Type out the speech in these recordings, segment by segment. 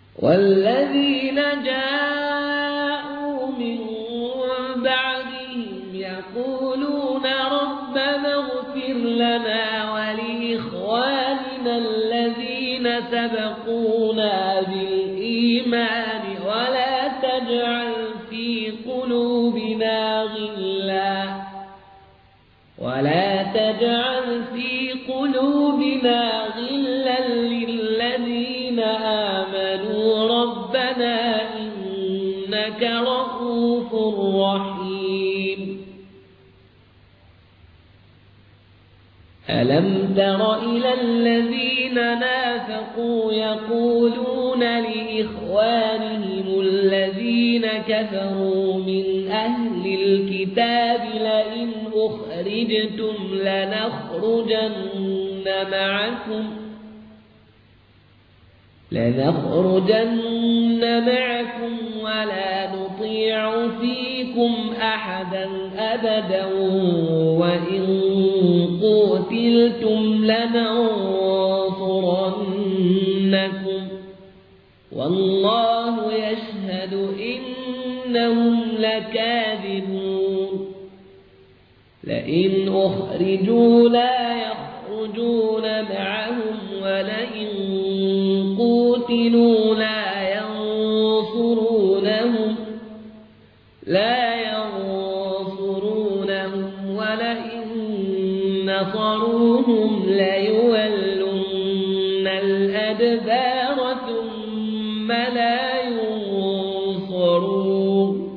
والذين جاءوا من بعدهم يقولون ربنا اغفر لنا ولإخواننا الذين سبقونا بالإيمان ولا تجعل في قلوبنا غلا للذين آمنوا ربنا إنك رؤوف رحيم. ألم تر إلى الذين نافقوا يقولون لإخوانهم الذين كفروا من أهل الكتاب لئن أخرجتم لنخرجن معكم ولا نطيع فيكم أحدا أبدا وإن قتلتم لننصرنكم والله يشهد إنهم لكاذبون. لئن أخرجوا لا يخرجون معهم ولئن قتلوا لا ينصرونهم ولئن نصروهم ليولن الأدبار ثم لا ينصرون.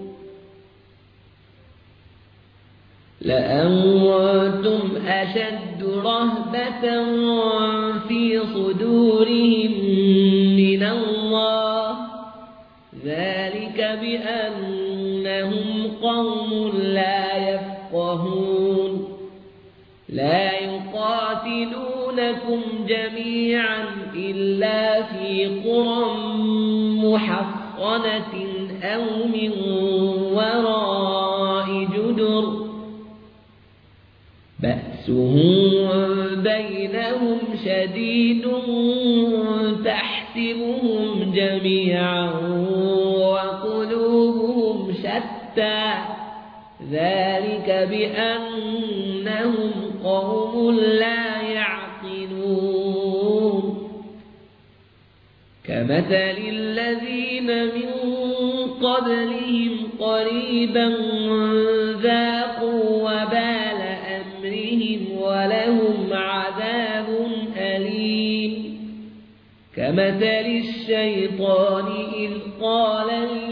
لأنتم أشد رهبة في صدورهم من الله ذلك بأنهم قوم لا يفقهون. لا يقاتلونكم جميعا إلا في قرى محصنة أو من وراء جدر بأسهم بينهم شديد تحسبهم جميعا وقلوبهم شتى ذلك بأنهم قوم لا يعقلون. كمثل الذين من قبلهم قريبا ذاقوا وبال أمرهم ولهم عذاب أليم. كمثل الشيطان إذ قال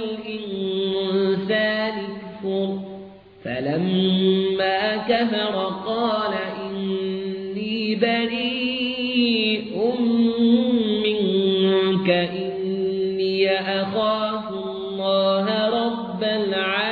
للإنسان اكفر فلما كفر قال إني بريء منك إني أخاف الله رب العالمين.